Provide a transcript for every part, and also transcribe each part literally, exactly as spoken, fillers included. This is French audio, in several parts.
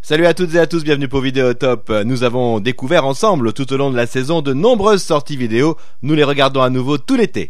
Salut à toutes et à tous, bienvenue pour Vidéo Top. Nous avons découvert ensemble tout au long de la saison de nombreuses sorties vidéo. Nous les regardons à nouveau tout l'été.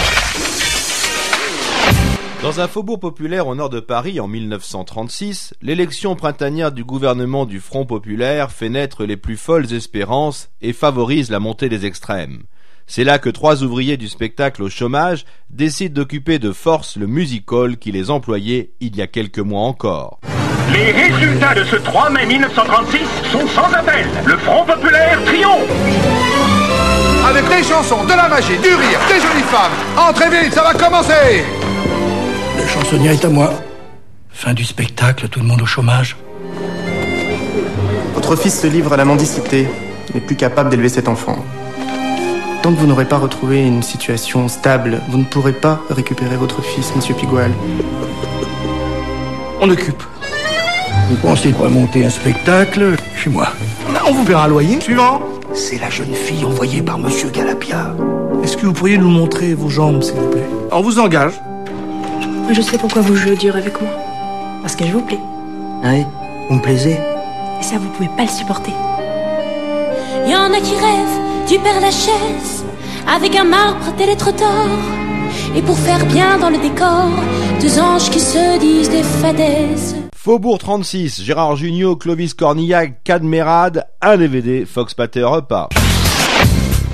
Dans un faubourg populaire au nord de Paris en mille neuf cent trente-six, l'élection printanière du gouvernement du Front populaire fait naître les plus folles espérances et favorise la montée des extrêmes. C'est là que trois ouvriers du spectacle au chômage décident d'occuper de force le music-hall qui les employait il y a quelques mois encore. Les résultats de ce trois mai mille neuf cent trente-six sont sans appel. Le Front populaire triomphe. Avec des chansons, de la magie, du rire, des jolies femmes. Entrez vite, ça va commencer. Le chansonnier est à moi. Fin du spectacle, tout le monde au chômage. Votre fils se livre à la mendicité. Il n'est plus capable d'élever cet enfant. Tant que vous n'aurez pas retrouvé une situation stable, vous ne pourrez pas récupérer votre fils, monsieur Pigault. On occupe. Vous pensez pas monter un spectacle chez moi? On vous paiera un loyer. Suivant. C'est la jeune fille envoyée par monsieur Galapia. Est-ce que vous pourriez nous montrer vos jambes, s'il vous plaît? On vous engage. Je sais pourquoi vous jouez dur avec moi. Parce que je vous plais. Ah oui, vous me plaisez? Et ça, vous pouvez pas le supporter. Il y en a qui rêvent du Père Lachaise avec un marbre des lettres d'or. Et pour faire bien dans le décor, deux anges qui se disent des fadaises. Faubourg trente-six, Gérard Jugnot, Clovis Cornillac, Cadmerade, un D V D, Fox Pathé Repas.